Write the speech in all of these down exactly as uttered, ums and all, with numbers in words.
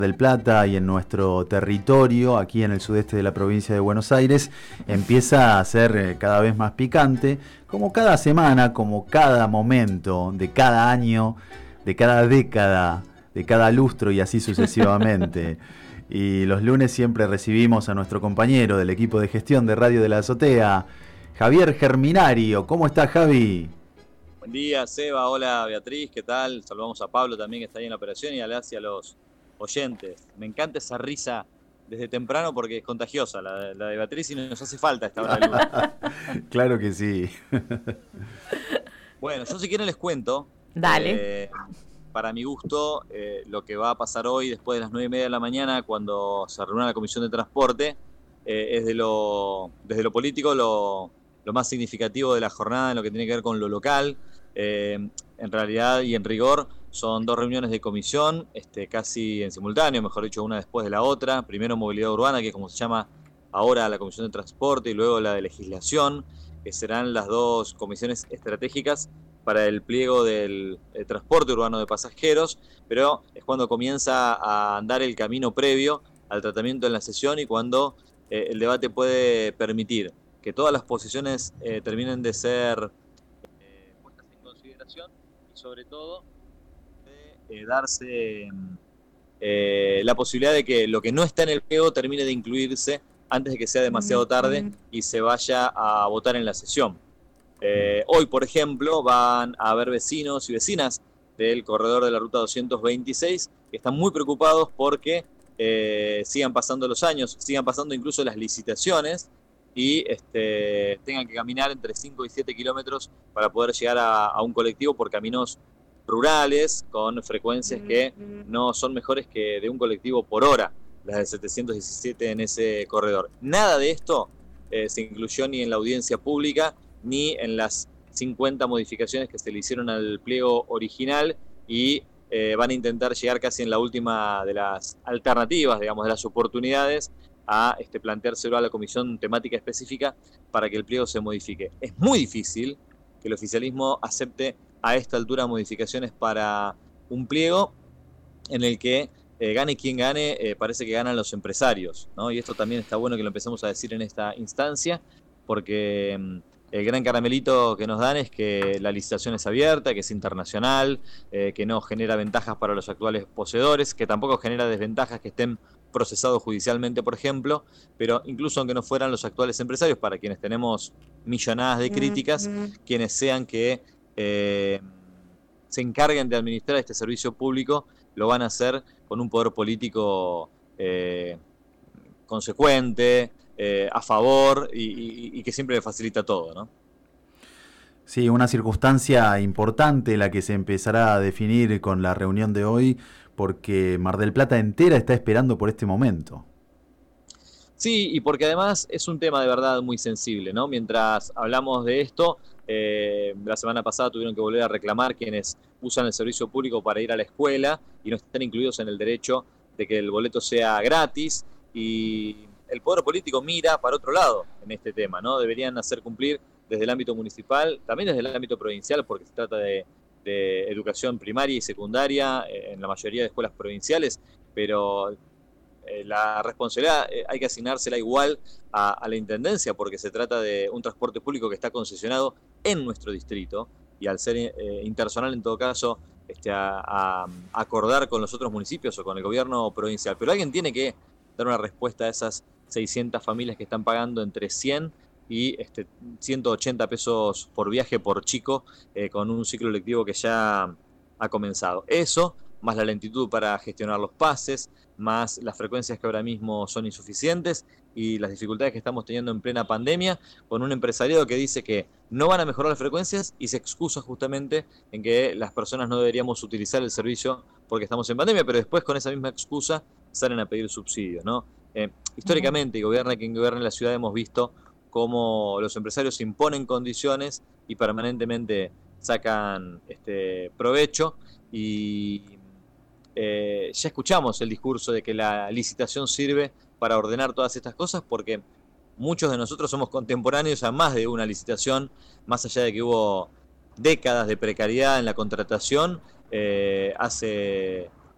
del Plata y en nuestro territorio, aquí en el sudeste de la provincia de Buenos Aires, empieza a ser cada vez más picante, como cada semana, como cada momento de cada año, de cada década, de cada lustro y así sucesivamente. Y los lunes siempre recibimos a nuestro compañero del equipo de gestión de Radio de la Azotea, Javier Germinario. ¿Cómo estás, Javi? Buen día, Seba. Hola, Beatriz. ¿Qué tal? Saludamos a Pablo también, que está ahí en la operación, y a las y a los oyentes. Me encanta esa risa desde temprano porque es contagiosa, la, la de Beatriz, y nos hace falta a esta hora del lunes. Claro que sí. Bueno, yo si quieren les cuento. Dale. Eh, para mi gusto, eh, lo que va a pasar hoy después de las nueve y media de la mañana, cuando se reúna la Comisión de Transporte, eh, es de lo, desde lo político lo, lo más significativo de la jornada en lo que tiene que ver con lo local. Eh, en realidad y en rigor son dos reuniones de comisión, este, casi en simultáneo, mejor dicho, una después de la otra. Primero movilidad urbana, que es como se llama ahora la Comisión de Transporte, y luego la de legislación, que serán las dos comisiones estratégicas para el pliego del eh, transporte urbano de pasajeros, pero es cuando comienza a andar el camino previo al tratamiento en la sesión y cuando eh, el debate puede permitir que todas las posiciones eh, terminen de ser eh, puestas en consideración, y sobre todo de eh, darse eh, la posibilidad de que lo que no está en el pliego termine de incluirse antes de que sea demasiado tarde y se vaya a votar en la sesión. Eh, hoy, por ejemplo, van a haber vecinos y vecinas del corredor de la ruta doscientos veintiséis que están muy preocupados porque eh, sigan pasando los años, sigan pasando incluso las licitaciones y este, tengan que caminar entre cinco y siete kilómetros para poder llegar a, a un colectivo por caminos rurales con frecuencias que no son mejores que de un colectivo por hora, las de setecientos diecisiete en ese corredor. Nada de esto eh, se incluyó ni en la audiencia pública ni en las cincuenta modificaciones que se le hicieron al pliego original, y eh, van a intentar llegar casi en la última de las alternativas, digamos, de las oportunidades, a este, planteárselo a la comisión temática específica para que el pliego se modifique. Es muy difícil que el oficialismo acepte a esta altura modificaciones para un pliego en el que eh, gane quien gane, eh, parece que ganan los empresarios, ¿no? Y esto también está bueno que lo empecemos a decir en esta instancia, porque mm, el gran caramelito que nos dan es que la licitación es abierta, que es internacional, eh, que no genera ventajas para los actuales poseedores, que tampoco genera desventajas que estén procesados judicialmente, por ejemplo, pero incluso aunque no fueran los actuales empresarios, para quienes tenemos millonadas de críticas, quienes sean que eh, se encarguen de administrar este servicio público, lo van a hacer con un poder político eh, consecuente, Eh, a favor y, y, y que siempre le facilita todo, ¿no? Sí, una circunstancia importante la que se empezará a definir con la reunión de hoy, porque Mar del Plata entera está esperando por este momento. Sí, y porque además es un tema de verdad muy sensible, ¿no? Mientras hablamos de esto, eh, la semana pasada tuvieron que volver a reclamar quienes usan el servicio público para ir a la escuela y no están incluidos en el derecho de que el boleto sea gratis, y el poder político mira para otro lado en este tema, ¿no? Deberían hacer cumplir desde el ámbito municipal, también desde el ámbito provincial, porque se trata de, de educación primaria y secundaria eh, en la mayoría de escuelas provinciales, pero eh, la responsabilidad eh, hay que asignársela igual a, a la intendencia, porque se trata de un transporte público que está concesionado en nuestro distrito, y al ser eh, intersonal en todo caso, este, a, a acordar con los otros municipios o con el gobierno provincial. Pero alguien tiene que dar una respuesta a esas seiscientas familias que están pagando entre cien y este, ciento ochenta pesos por viaje por chico, eh, con un ciclo lectivo que ya ha comenzado. Eso, más la lentitud para gestionar los pases, más las frecuencias que ahora mismo son insuficientes y las dificultades que estamos teniendo en plena pandemia, con un empresariado que dice que no van a mejorar las frecuencias y se excusa justamente en que las personas no deberíamos utilizar el servicio porque estamos en pandemia, pero después con esa misma excusa salen a pedir subsidios, ¿no? Eh, históricamente, y gobierna quien gobierne la ciudad, hemos visto cómo los empresarios imponen condiciones y permanentemente sacan este provecho, y eh, ya escuchamos el discurso de que la licitación sirve para ordenar todas estas cosas, porque muchos de nosotros somos contemporáneos a más de una licitación, más allá de que hubo décadas de precariedad en la contratación. Eh, hace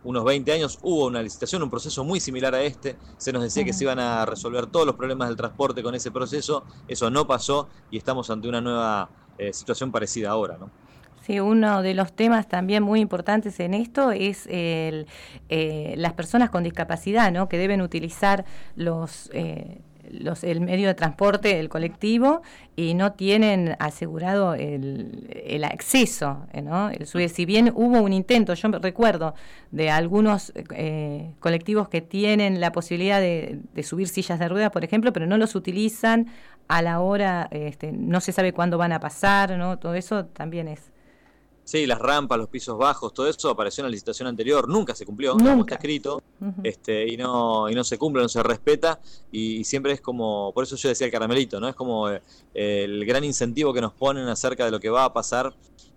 unos veinte años hubo una licitación, un proceso muy similar a este, se nos decía uh-huh. que se iban a resolver todos los problemas del transporte con ese proceso, eso no pasó y estamos ante una nueva eh, situación parecida ahora, ¿no? Sí, uno de los temas también muy importantes en esto es el, eh, las personas con discapacidad, ¿no? Que deben utilizar los... Eh, Los, el medio de transporte, el colectivo, y no tienen asegurado el, el acceso, ¿no? El, si bien hubo un intento, yo recuerdo, de algunos eh, colectivos que tienen la posibilidad de, de subir sillas de ruedas, por ejemplo, pero no los utilizan a la hora, este, no se sabe cuándo van a pasar, ¿no? Todo eso también es... Sí, las rampas, los pisos bajos, todo eso apareció en la licitación anterior, nunca se cumplió, nunca está escrito, uh-huh. este, y no y no se cumple, no se respeta, y, y siempre es como, por eso yo decía el caramelito, ¿no? Es como eh, el gran incentivo que nos ponen acerca de lo que va a pasar,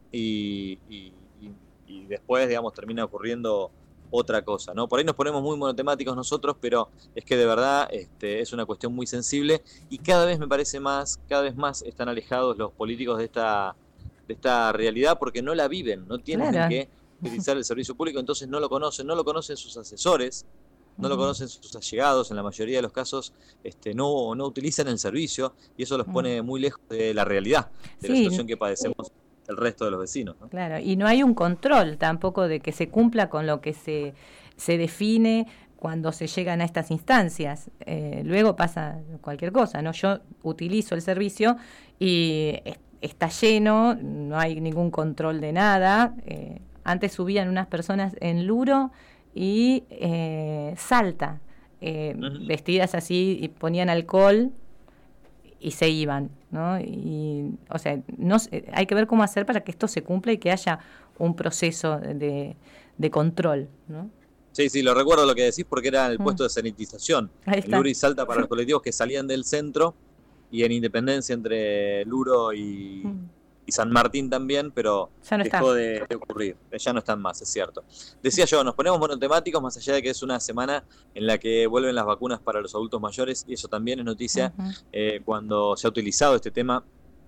y, y, y, y después, digamos, termina ocurriendo otra cosa, ¿no? Por ahí nos ponemos muy monotemáticos nosotros, pero es que de verdad este, es una cuestión muy sensible, y cada vez me parece más, cada vez más están alejados los políticos de esta... de esta realidad porque no la viven, no tienen claro. que utilizar el servicio público, entonces no lo conocen, no lo conocen sus asesores, no uh-huh. lo conocen sus allegados, en la mayoría de los casos este, no, no utilizan el servicio y eso los pone muy lejos de la realidad, de sí. la situación que padecemos el resto de los vecinos, ¿no? Claro, y no hay un control tampoco de que se cumpla con lo que se, se define cuando se llegan a estas instancias. Eh, luego pasa cualquier cosa, ¿no? Yo utilizo el servicio y está lleno, no hay ningún control de nada. Eh, antes subían unas personas en Luro y eh, Salta, eh, uh-huh. vestidas así y ponían alcohol y se iban, ¿no? Y, o sea, no, hay que ver cómo hacer para que esto se cumpla y que haya un proceso de, de control, ¿no? Sí, sí, lo recuerdo lo que decís porque era el uh-huh. puesto de sanitización. En Luro y Salta para los colectivos que salían del centro, y en Independencia entre Luro y, mm. y San Martín también, pero no dejó de, de ocurrir, ya no están más, es cierto. Decía yo, nos ponemos monotemáticos más allá de que es una semana en la que vuelven las vacunas para los adultos mayores, y eso también es noticia, uh-huh. eh, cuando se ha utilizado este tema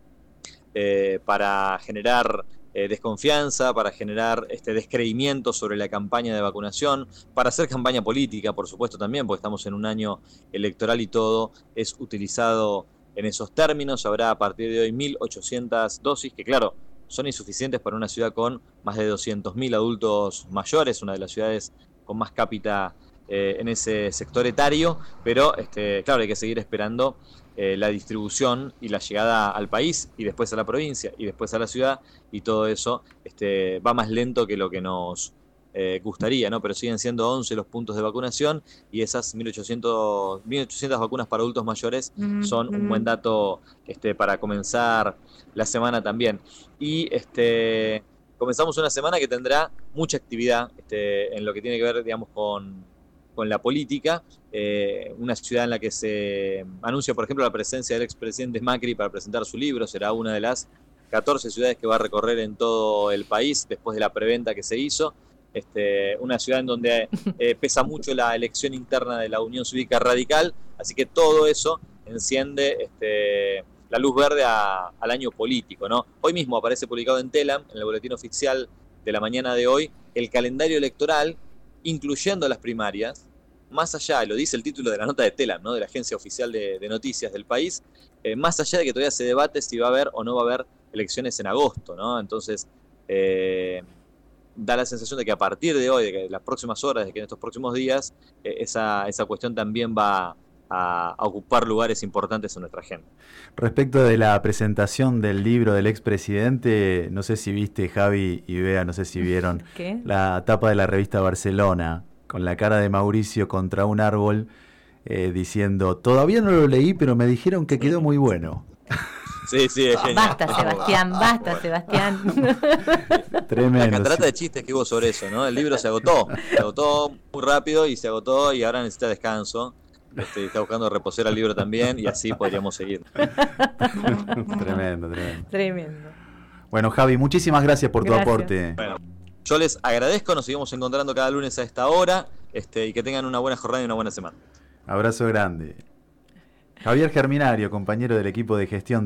eh, para generar eh, desconfianza, para generar este descreimiento sobre la campaña de vacunación, para hacer campaña política, por supuesto también, porque estamos en un año electoral y todo es utilizado en esos términos. Habrá a partir de hoy mil ochocientas dosis, que claro, son insuficientes para una ciudad con más de doscientos mil adultos mayores, una de las ciudades con más cápita eh, en ese sector etario, pero este, claro, hay que seguir esperando eh, la distribución y la llegada al país, y después a la provincia, y después a la ciudad, y todo eso este, va más lento que lo que nos Eh, gustaría, ¿no? Pero siguen siendo once los puntos de vacunación, y esas mil ochocientas vacunas para adultos mayores mm-hmm. son un buen dato este, para comenzar la semana también. Y este, comenzamos una semana que tendrá mucha actividad este, en lo que tiene que ver, digamos, con, con la política. Eh, una ciudad en la que se anuncia, por ejemplo, la presencia del expresidente Macri para presentar su libro. Será una de las catorce ciudades que va a recorrer en todo el país después de la preventa que se hizo. Este, una ciudad en donde eh, pesa mucho la elección interna de la Unión Cívica Radical, así que todo eso enciende este, la luz verde a, al año político, ¿no? Hoy mismo aparece publicado en Telam, en el boletín oficial de la mañana de hoy, el calendario electoral, incluyendo las primarias, más allá, lo dice el título de la nota de Telam, ¿no? De la agencia oficial de, de noticias del país, eh, más allá de que todavía se debate si va a haber o no va a haber elecciones en agosto, ¿no? Entonces, eh, da la sensación de que a partir de hoy, de que en las próximas horas, de que en estos próximos días, eh, esa, esa cuestión también va a, a ocupar lugares importantes en nuestra agenda. Respecto de la presentación del libro del expresidente, no sé si viste, Javi y Bea, no sé si vieron ¿Qué? La tapa de la revista Barcelona, con la cara de Mauricio contra un árbol, eh, diciendo, todavía no lo leí, pero me dijeron que quedó muy bueno. Sí, sí, es genial. Basta, Sebastián, basta, Sebastián. Tremendo. La catarata de chistes que hubo sobre eso, ¿no? El libro se agotó, se agotó muy rápido y se agotó y ahora necesita descanso. Este, está buscando reposar al libro también y así podríamos seguir. Tremendo, tremendo. Tremendo. Bueno, Javi, muchísimas gracias por Gracias. tu aporte. Bueno, yo les agradezco, nos seguimos encontrando cada lunes a esta hora este, y que tengan una buena jornada y una buena semana. Abrazo grande. Javier Germinario, compañero del equipo de gestión de